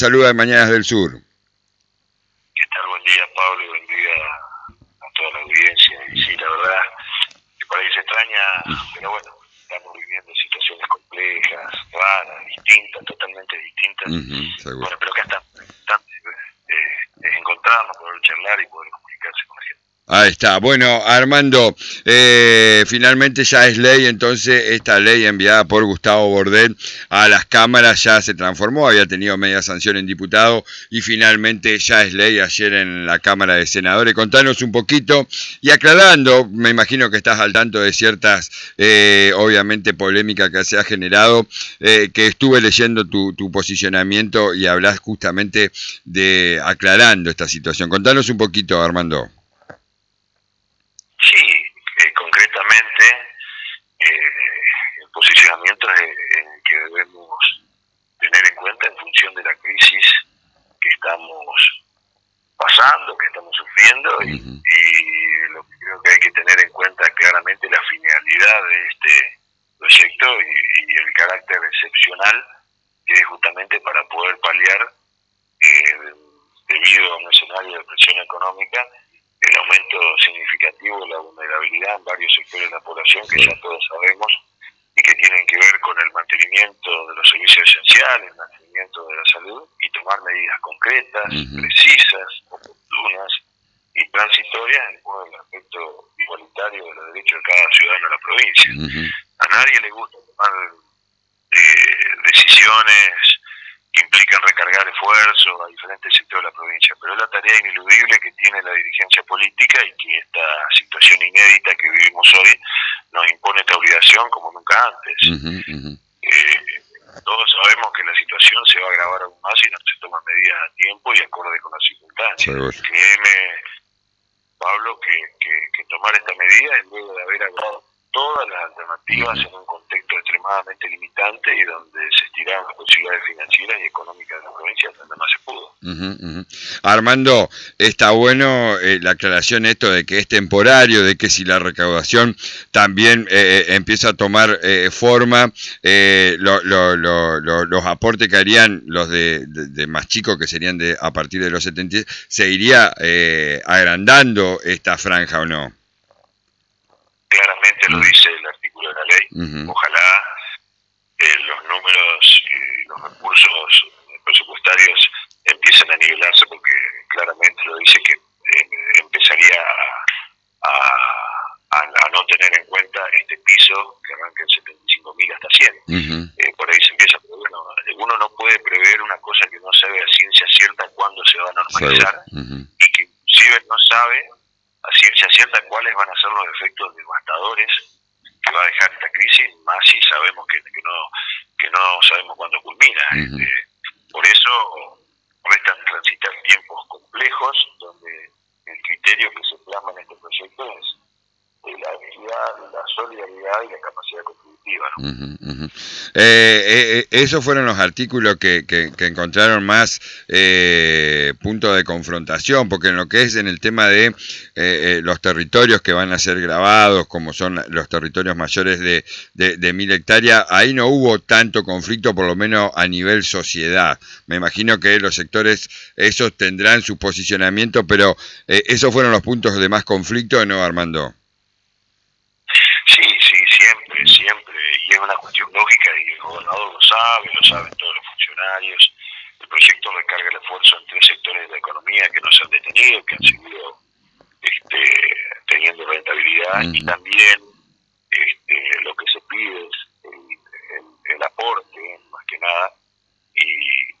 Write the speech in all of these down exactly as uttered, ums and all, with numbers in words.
Saluda de Mañanas del Sur. ¿Qué tal? Buen día, Pablo, y buen día a toda la audiencia. Y sí, la verdad, que por ahí se extraña, pero bueno, estamos viviendo situaciones complejas, raras, distintas, totalmente distintas. Uh-huh, bueno, pero acá está importante eh, es encontrarnos, poder charlar y poder comunicarse con la gente. Ahí está. Bueno, Armando, eh, finalmente ya es ley, entonces esta ley enviada por Gustavo Bordet a las cámaras ya se transformó, había tenido media sanción en diputado y finalmente ya es ley ayer en la Cámara de Senadores. Contanos un poquito y aclarando, me imagino que estás al tanto de ciertas, eh, obviamente, polémicas que se ha generado, eh, que estuve leyendo tu, tu posicionamiento y hablas justamente de aclarando esta situación. Contanos un poquito, Armando. Sí, eh, concretamente eh, el posicionamiento es el que debemos tener en cuenta en función de la crisis que estamos pasando, que estamos sufriendo y, uh-huh. y lo que creo que hay que tener en cuenta claramente la finalidad de este proyecto y, y el carácter excepcional que es justamente para poder paliar eh, debido a un escenario de presión económica el aumento significativo de la vulnerabilidad en varios sectores de la población que ya todos sabemos y que tienen que ver con el mantenimiento de los servicios esenciales, el mantenimiento de la salud y tomar medidas concretas, uh-huh. precisas, oportunas y transitorias en pos del aspecto igualitario de los derechos de cada ciudadano de la provincia. Uh-huh. A nadie le gusta tomar eh, decisiones que implican recargar esfuerzos a diferentes sectores de la provincia, pero es la tarea ineludible que tiene la dirigencia política y que esta situación inédita que vivimos hoy nos impone esta obligación como nunca antes. Uh-huh, uh-huh. Eh, todos sabemos que la situación se va a agravar aún más si no se toman medidas a tiempo y acorde con las circunstancias. Sí, créeme, Pablo, que, que, que tomar esta medida es luego de haber agravado todas las alternativas uh-huh. en un contexto extremadamente limitante y donde se estiraron las posibilidades financieras y económicas de la provincia hasta donde más se pudo. Uh-huh, uh-huh. Armando, está bueno eh, la aclaración esto de que es temporario, de que si la recaudación también eh, empieza a tomar eh, forma, eh, lo, lo, lo, lo, los aportes que harían los de, de, de más chicos, que serían de a partir de los setenta, se iría eh, agrandando esta franja, ¿o no? Claramente lo dice el artículo de la ley. Uh-huh. Ojalá eh, los números y los recursos presupuestarios empiecen a nivelarse, porque claramente lo dice que eh, empezaría a, a, a no tener en cuenta este piso que arranca en setenta y cinco mil hasta cien. Uh-huh. Eh, por ahí se empieza, pero bueno, uno no puede prever una cosa que no sabe a ciencia cierta cuándo se va a normalizar, uh-huh. y que inclusive no sabe a ciencia cierta cuáles van a ser los efectos devastadores que va a dejar esta crisis, más si sabemos que, que no que no sabemos cuándo culmina. Uh-huh. Eh, por eso restan transitar tiempos complejos donde el criterio que se plasma en este proyecto es la habilidad, la solidaridad y la capacidad contributiva, ¿no? Uh-huh, uh-huh. Eh, eh, esos fueron los artículos que, que, que encontraron más eh, punto de confrontación, porque en lo que es en el tema de eh, eh, los territorios que van a ser grabados, como son los territorios mayores de, de, de mil hectáreas, ahí no hubo tanto conflicto, por lo menos a nivel sociedad. Me imagino que los sectores, esos tendrán su posicionamiento, pero eh, esos fueron los puntos de más conflicto, ¿no, Armando? Sí, sí, siempre, siempre, y es una cuestión lógica y el gobernador lo sabe, lo saben todos los funcionarios. El proyecto recarga el esfuerzo en tres sectores de la economía que no se han detenido, que han seguido este, teniendo rentabilidad, uh-huh. y también este, lo que se pide es el, el, el aporte, más que nada, y,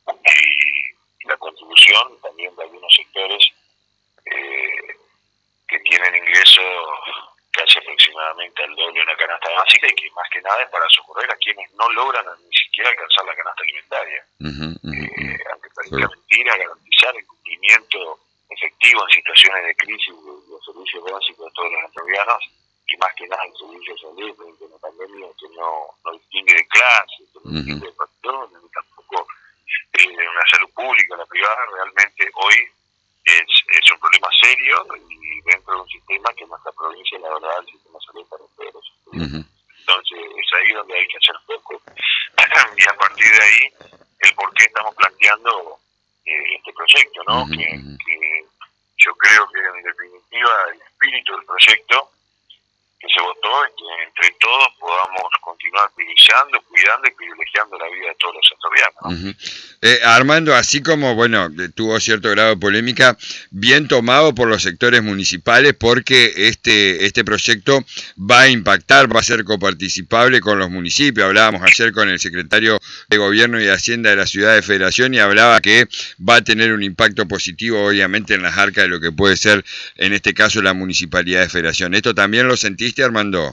y la contribución también de algunos sectores eh, que tienen ingresos casi aproximadamente al doble de una canasta básica y que más que nada es para socorrer a quienes no logran ni siquiera alcanzar la canasta alimentaria. Uh-huh, uh-huh. Eh, aunque parezca sí. mentira, garantizar el cumplimiento efectivo en situaciones de crisis de los servicios básicos de todos los entrerrianos y más que nada el servicio de salud frente a una pandemia que no, no distingue de clase, que no distingue uh-huh. de patrones, ni tampoco eh, de una salud pública, la privada. Realmente hoy es, es un problema serio y dentro de un sistema que en nuestra provincia, la verdad, el sistema de salud para todos. Uh-huh. Entonces es ahí donde hay que hacer poco y a partir de ahí el por qué estamos planteando eh, este proyecto, ¿no? Uh-huh, que, uh-huh. que yo creo que en definitiva el espíritu del proyecto que se votó es que entre todos podamos continuar privilegiando, cuidando y privilegiando la vida de todos los santorianos, ¿no? Uh-huh. eh, Armando, así como, bueno, tuvo cierto grado de polémica, bien tomado por los sectores municipales porque este, este proyecto va a impactar, va a ser coparticipable con los municipios. Hablábamos ayer con el secretario de Gobierno y de Hacienda de la Ciudad de Federación y hablaba que va a tener un impacto positivo, obviamente, en las arcas de lo que puede ser, en este caso, la Municipalidad de Federación. ¿Esto también lo sentiste, Armando?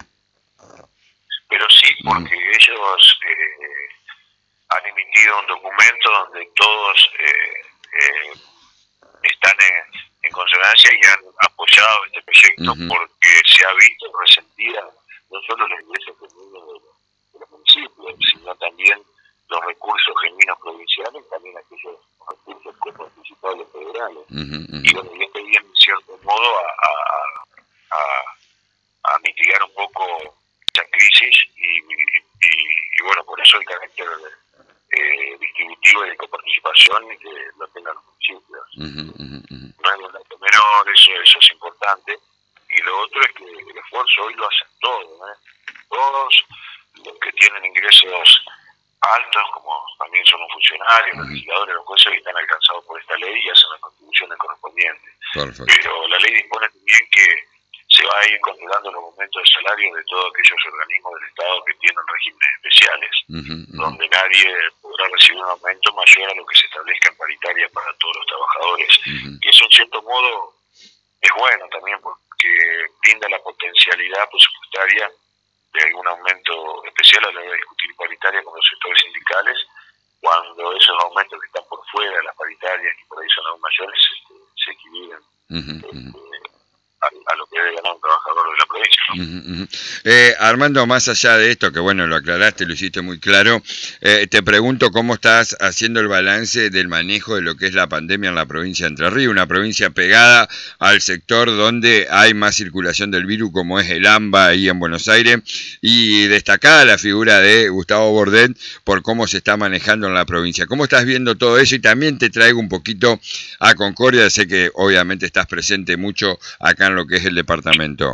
Pero sí, porque uh-huh. ellos eh, han emitido un documento donde todos eh, eh, están en, en consonancia y han apoyado este proyecto uh-huh. porque se ha visto resentida no solo la iglesia femenina de, de los municipios, sino también los recursos genuinos provinciales, también aquellos recursos coparticipables federales. Uh-huh, uh-huh. Y bueno, y esto viene en cierto modo a, a, a, a mitigar un poco esa crisis y, y, y bueno, por eso el carácter eh, distributivo y de coparticipación que lo tengan los municipios. Uh-huh, uh-huh. No es un dato menor, eso, eso es importante. Y lo otro es que el esfuerzo hoy lo hacen todos, ¿eh? Todos los que tienen ingresos altos, como también son los funcionarios, los legisladores, los jueces, están alcanzados por esta ley y hacen las contribuciones correspondientes. Perfecto. Pero la ley dispone también que se va a ir controlando los aumentos de salario de todos aquellos organismos del Estado que tienen regímenes especiales, uh-huh, uh-huh. donde nadie podrá recibir un aumento mayor a lo que se establezca en paritaria para todos los trabajadores. Uh-huh. Y eso, en cierto modo, es bueno también porque brinda la potencialidad presupuestaria de algún aumento especial a la hora de discutir paritaria con los sectores sindicales, cuando esos aumentos que están por fuera de las paritarias, que por ahí son aún mayores, este, se equilibran uh-huh, este, uh-huh. A, a lo que debe ganar un trabajador de la provincia, ¿no? Uh-huh, uh-huh. Eh, Armando, más allá de esto, que bueno, lo aclaraste, lo hiciste muy claro, eh, te pregunto cómo estás haciendo el balance del manejo de lo que es la pandemia en la provincia de Entre Ríos, una provincia pegada al sector donde hay más circulación del virus, como es el AMBA ahí en Buenos Aires, y destacada la figura de Gustavo Bordet por cómo se está manejando en la provincia. ¿Cómo estás viendo todo eso? Y también te traigo un poquito a Concordia, sé que obviamente estás presente mucho acá en lo que es el departamento.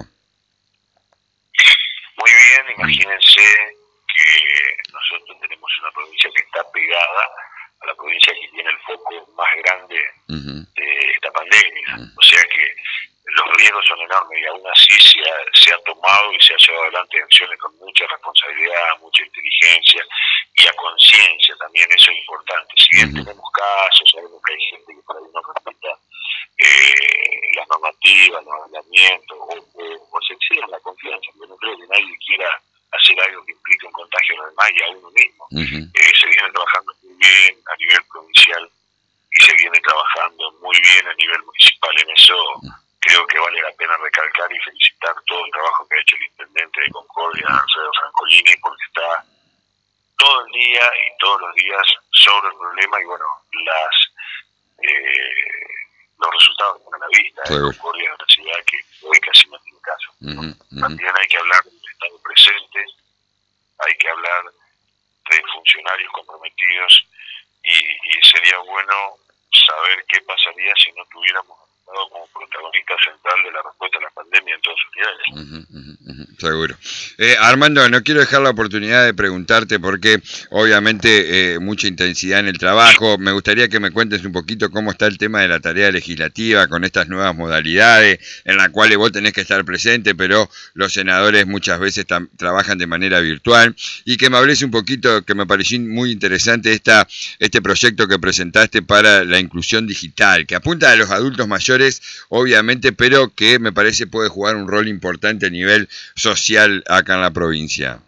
Muy bien, imagínense que nosotros tenemos una provincia que está pegada a la provincia que tiene el foco más grande uh-huh. de esta pandemia, uh-huh. o sea que los riesgos son enormes y aún así se ha, se ha tomado y se ha llevado adelante acciones con mucha responsabilidad, mucha inteligencia y a conciencia también, eso es importante. Si bien uh-huh. tenemos casos, sabemos que hay gente que por ahí no respeta eh, las normativas, los mandamientos o, o, o se exige la confianza, yo no creo que nadie quiera hacer algo que implique un contagio a los demás y a uno mismo. Uh-huh. Eh, se viene trabajando muy bien a nivel provincial y se viene trabajando muy bien a nivel municipal en eso. Uh-huh. Creo que vale la pena recalcar y felicitar todo el trabajo que ha hecho el intendente de Concordia, Alfredo Francolini, porque está todo el día y todos los días sobre el problema y bueno, las eh, los resultados están a la vista. Sí. ¿eh? Concordia es una ciudad que hoy casi no tiene caso, ¿no? Uh-huh, uh-huh. También hay que hablar del Estado presente, hay que hablar de funcionarios comprometidos y, y sería bueno saber qué pasaría si no tuviéramos como protagonista central de la respuesta a la pandemia en todos sus niveles. Uh-huh, uh-huh, uh-huh, seguro. Eh, Armando, no quiero dejar la oportunidad de preguntarte porque obviamente eh, mucha intensidad en el trabajo. Me gustaría que me cuentes un poquito cómo está el tema de la tarea legislativa con estas nuevas modalidades en las cuales vos tenés que estar presente, pero los senadores muchas veces tam- trabajan de manera virtual. Y que me hables un poquito, que me pareció muy interesante esta, este proyecto que presentaste para la inclusión digital, que apunta a los adultos mayores, obviamente, pero que me parece puede jugar un rol importante a nivel social acá en la provincia.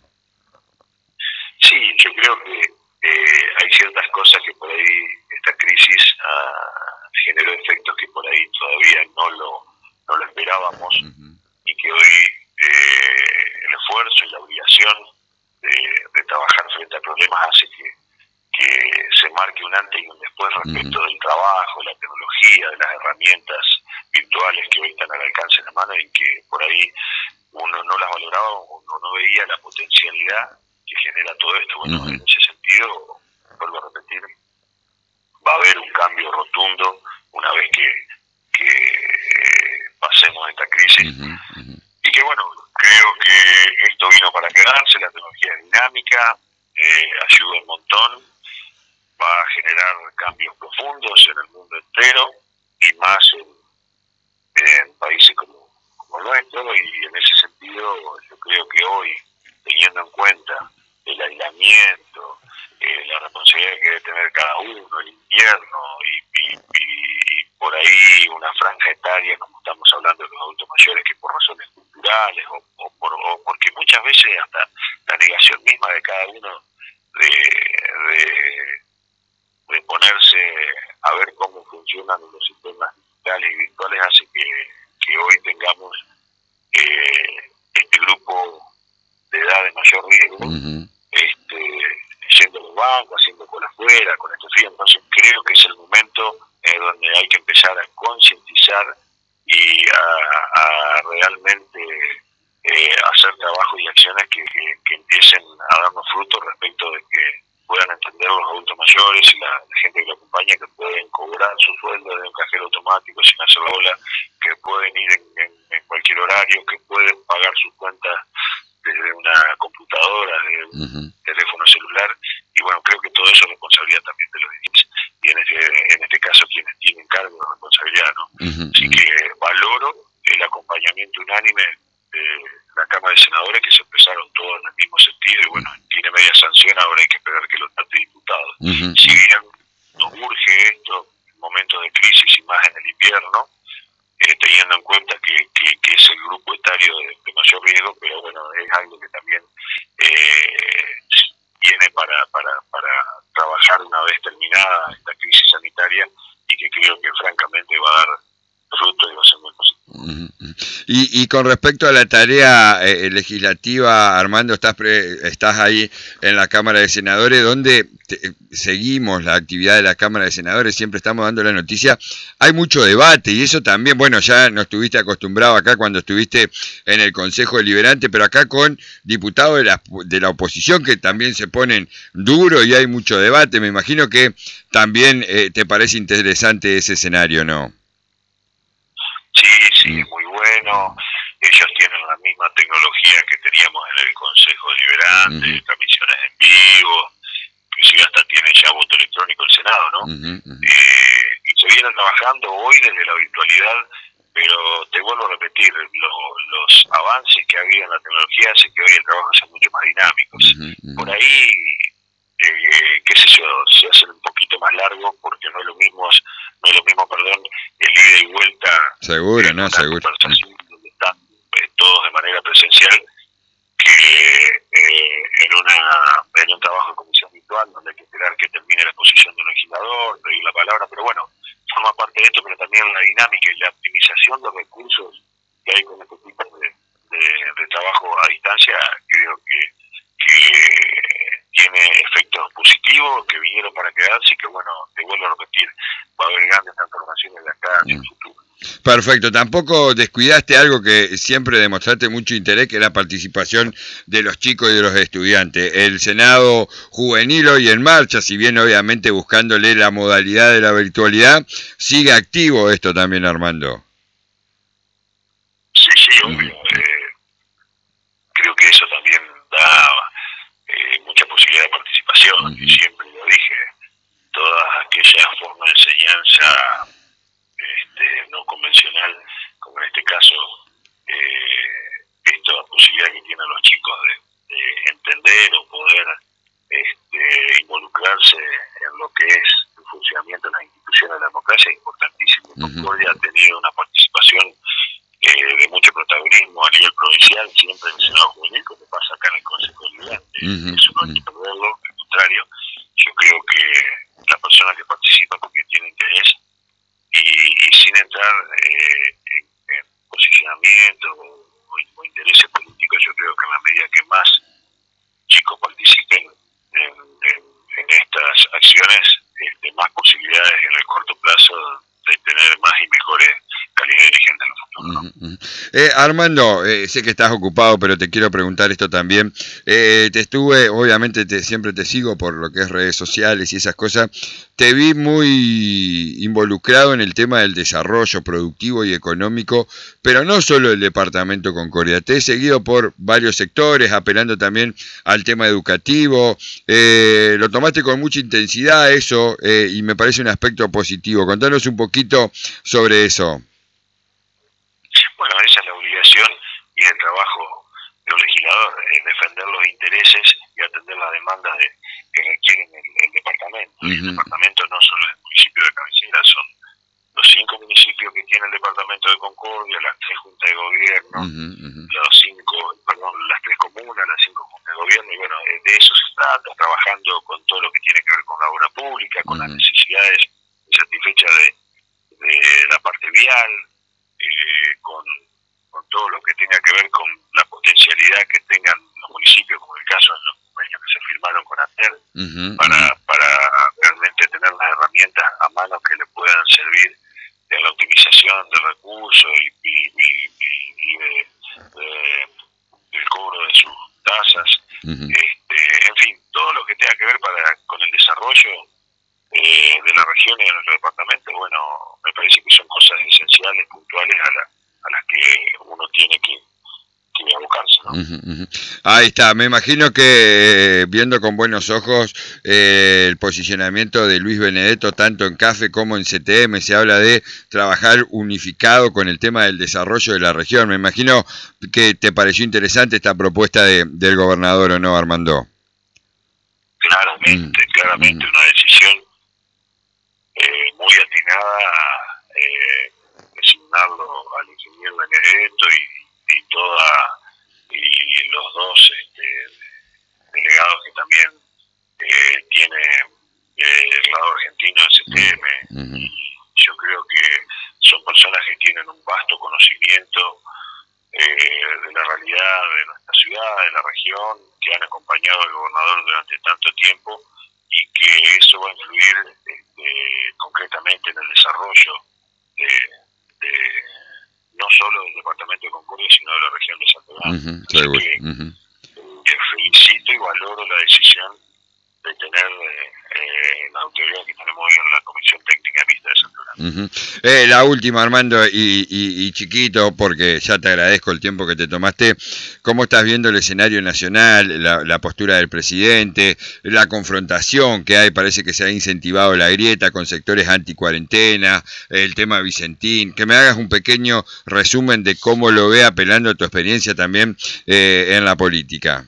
Sí, yo creo que eh, hay ciertas cosas que por ahí esta crisis uh, generó efectos que por ahí todavía no lo, no lo esperábamos uh-huh. y que hoy eh, el esfuerzo y la obligación de, de trabajar frente a problemas hace que que se marque un antes y un después respecto uh-huh. del trabajo, la tecnología, de las herramientas virtuales que hoy están al alcance de la mano y que por ahí uno no las valoraba o uno no veía la potencialidad que genera todo esto. Bueno, uh-huh. en ese sentido, vuelvo a repetir, va a haber un cambio rotundo una vez que, que eh, pasemos esta crisis. Uh-huh, uh-huh. Y que bueno, creo que esto vino para quedarse, la tecnología es dinámica, eh, ayuda un montón, va a generar cambios profundos en el mundo entero y más en, en países como, como el nuestro, y en ese sentido yo creo que hoy, teniendo en cuenta el aislamiento, eh, la responsabilidad que debe tener cada uno, el invierno y, y, y, y por ahí una franja etaria, como estamos hablando de los adultos mayores, que por razones culturales o, o, por, o porque muchas veces hasta la negación misma de cada uno de, de, de ponerse a ver cómo funcionan los sistemas digitales y virtuales hace que, que hoy tengamos eh, este grupo de edad de mayor riesgo, uh-huh. este, yendo a los bancos, haciendo cola afuera, con este frío. Entonces creo que es el momento eh, donde hay que empezar a concientizar y a, a realmente eh, hacer trabajos y acciones que, que, que empiecen a darnos frutos respecto de que puedan entender los adultos mayores y la, la gente que lo acompaña, que pueden cobrar su sueldo desde un cajero automático sin hacer la ola, que pueden ir en, en, en cualquier horario, que pueden pagar sus cuentas desde una computadora, desde un uh-huh. teléfono celular, y bueno, creo que todo eso es responsabilidad también de los dirigentes, y en este, en este caso quienes tienen cargo de responsabilidad, ¿no? Uh-huh. Así que valoro el acompañamiento unánime de la Cámara de Senadores, que se expresaron todos en el mismo sentido, y bueno, tiene media sanción, ahora hay que esperar que lo trate diputado. Uh-huh. Si bien nos urge esto en momentos de crisis y más en el invierno, Eh, teniendo en cuenta que, que, que es el grupo etario de, de mayor riesgo, pero bueno, es algo que también eh, viene para, para, para trabajar una vez terminada esta crisis sanitaria, y que creo que francamente va a dar fruto y va a ser muy positivo. Y, y con respecto a la tarea eh, legislativa, Armando, estás pre, estás ahí en la Cámara de Senadores, donde te, seguimos la actividad de la Cámara de Senadores, siempre estamos dando la noticia, hay mucho debate, y eso también, bueno, ya nos estuviste acostumbrado acá cuando estuviste en el Consejo Deliberante, pero acá con diputados de la, de la oposición que también se ponen duro y hay mucho debate. Me imagino que también eh, te parece interesante ese escenario, ¿no? Sí, sí, es muy bueno. Ellos tienen la misma tecnología que teníamos en el Consejo Deliberante, uh-huh. transmisiones en vivo, inclusive hasta tienen ya voto electrónico el Senado, ¿no? Uh-huh, uh-huh. Eh, y se vienen trabajando hoy desde la virtualidad, pero te vuelvo a repetir, lo, los avances que ha habido en la tecnología hacen que hoy el trabajo sea mucho más dinámico. Uh-huh, uh-huh. Por ahí, eh, qué sé yo, se hacen un poquito más largos porque no es lo mismo, no es lo mismo, perdón, el ida y vuelta. Seguro, no, seguro. Donde están eh, todos de manera presencial, que eh, en una en un trabajo de comisión virtual donde hay que esperar que termine la exposición de un legislador, pedir la palabra, pero bueno, forma parte de esto, pero también la dinámica y la optimización de recursos que hay con este tipo de, de, de trabajo a distancia, creo que, que tiene efectos positivos que vinieron para quedarse, y que bueno, te vuelvo a repetir, va a haber grandes transformaciones de acá en el futuro. Perfecto, tampoco descuidaste algo que siempre demostraste mucho interés, que es la participación de los chicos y de los estudiantes. El Senado juvenil hoy en marcha, si bien obviamente buscándole la modalidad de la virtualidad, sigue activo esto también, Armando. Sí, sí, obvio. Eh, creo que eso también da eh, mucha posibilidad de participación, uh-huh. y siempre lo dije, todas aquellas formas de enseñanza Este, no convencional, como en este caso, eh, esta posibilidad que tienen los chicos de, de entender o poder este, involucrarse en lo que es el funcionamiento de las instituciones de la democracia es importantísimo. Uh-huh. Concordia ha tenido una participación eh, de mucho protagonismo a nivel provincial, siempre en el Senado Juvenil, como pasa acá en el Consejo Deliberante. Uh-huh. Eso no hay que perderlo, al contrario, yo creo que la persona que participa porque tiene interés, Y, y sin entrar eh, en, en posicionamiento o, o intereses políticos, yo creo que en la medida que más chicos participen en, en, en estas acciones, este, más posibilidades en el corto plazo de tener más y mejores calidad dirigente en el futuro, ¿no? Eh, Armando, eh, sé que estás ocupado, pero te quiero preguntar esto también. Eh, te estuve, obviamente te, siempre te sigo por lo que es redes sociales y esas cosas. Te vi muy involucrado en el tema del desarrollo productivo y económico, pero no solo el departamento Concordia. Te he seguido por varios sectores, apelando también al tema educativo. Eh, lo tomaste con mucha intensidad eso eh, y me parece un aspecto positivo. Contanos un poquito sobre eso. Bueno, esa es la obligación y el trabajo de los legisladores, es defender los intereses y atender las demandas de, que requieren el, el departamento. Uh-huh. El departamento no solo es el municipio de cabecera, son los cinco municipios que tiene el departamento de Concordia, las tres juntas de gobierno, uh-huh, uh-huh. los cinco, perdón, las tres comunas, las cinco juntas de gobierno, y bueno, de eso se trata, trabajando con todo lo que tiene que ver con la obra pública, con uh-huh. las necesidades satisfechas de, de la parte vial, eh, con, con todo lo que tenga que ver con la potencialidad que tengan los municipios, como el caso de los convenios que se firmaron con ATER, uh-huh, para, uh-huh. para realmente tener las herramientas a mano que le puedan servir en la optimización de recursos y, y, y, y, y de, de, del cobro de sus tasas, uh-huh. este, en fin, todo lo que tenga que ver para con el desarrollo eh, de la región y de nuestro departamento, bueno, me parece que son cosas esenciales, puntuales a, la, a las que uno tiene que, que abocarse, ¿no? Uh-huh, uh-huh. Ahí está, me imagino que eh, viendo con buenos ojos eh, el posicionamiento de Luis Benedetto tanto en CAFE como en C T M, se habla de trabajar unificado con el tema del desarrollo de la región. Me imagino que te pareció interesante esta propuesta de, del gobernador, ¿o no, Armando? Claramente, uh-huh. claramente uh-huh. una decisión eh, muy atinada, eh, designarlo al ingeniero Benedetto y, y toda y los dos este, delegados que también eh, tiene eh, el lado argentino del C T M. Uh-huh. Y yo creo que son personas que tienen un vasto conocimiento eh, de la realidad de nuestra ciudad, de la región, que han acompañado al gobernador durante tanto tiempo y que eso va a influir este, concretamente en el desarrollo de, de no solo del departamento de Concordia, sino de la región de Santo Domingo. Uh-huh, seguro. Uh-huh. Que felicito y valoro la decisión de tener eh, la autoridad que tenemos hoy en la Comisión Técnica Mixta de Santo Domingo. Uh-huh. eh, la última, Armando, y, y, y chiquito, porque ya te agradezco el tiempo que te tomaste. ¿Cómo estás viendo el escenario nacional, la, la postura del presidente, la confrontación que hay? Parece que se ha incentivado la grieta con sectores anti-cuarentena, el tema Vicentín. Que me hagas un pequeño resumen de cómo lo ve, apelando a tu experiencia también eh, en la política.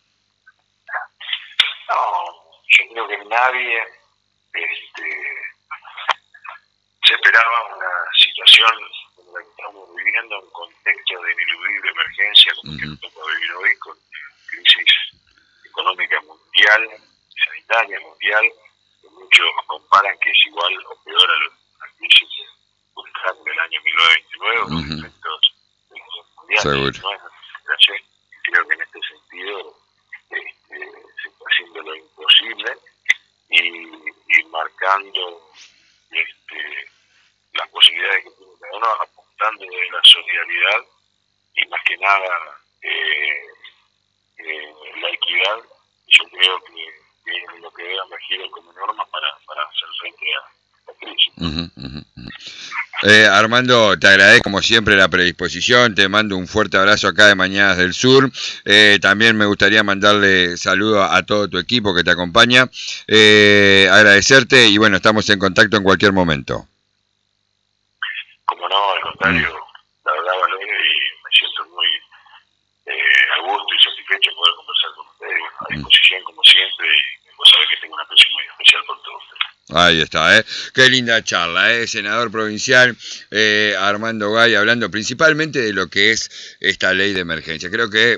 Yo creo que nadie este, se esperaba una situación como la que estamos viviendo, un contexto de ineludible emergencia como uh-huh. que nos toca vivir hoy, con crisis económica mundial, sanitaria mundial, que muchos comparan que es igual o peor a la crisis vulcán del año mil novecientos veintinueve, uh-huh. con efectos mundiales. Seguro. Creo que en este sentido este, se está haciendo lo imposible y, y marcando este, las posibilidades que tiene cada uno, apuntando de la solidaridad y más que nada eh, eh, la equidad. Yo creo que, que es lo que debe emergir como norma para, para hacer frente a la crisis. Uh-huh, uh-huh. Eh, Armando, te agradezco como siempre la predisposición, te mando un fuerte abrazo acá de Mañanas del Sur. Eh, también me gustaría mandarle saludos a todo tu equipo que te acompaña, eh, agradecerte y bueno, estamos en contacto en cualquier momento. Como no, al contrario, mm. la verdad valoro y me siento muy eh, a gusto y satisfecho de poder conversar con ustedes. Bueno, a disposición como siempre y vos sabés que tengo una aprecio muy especial por todos ustedes. Ahí está, ¿eh? Qué linda charla, ¿eh? Senador provincial eh, Armando Gay, hablando principalmente de lo que es esta ley de emergencia. Creo que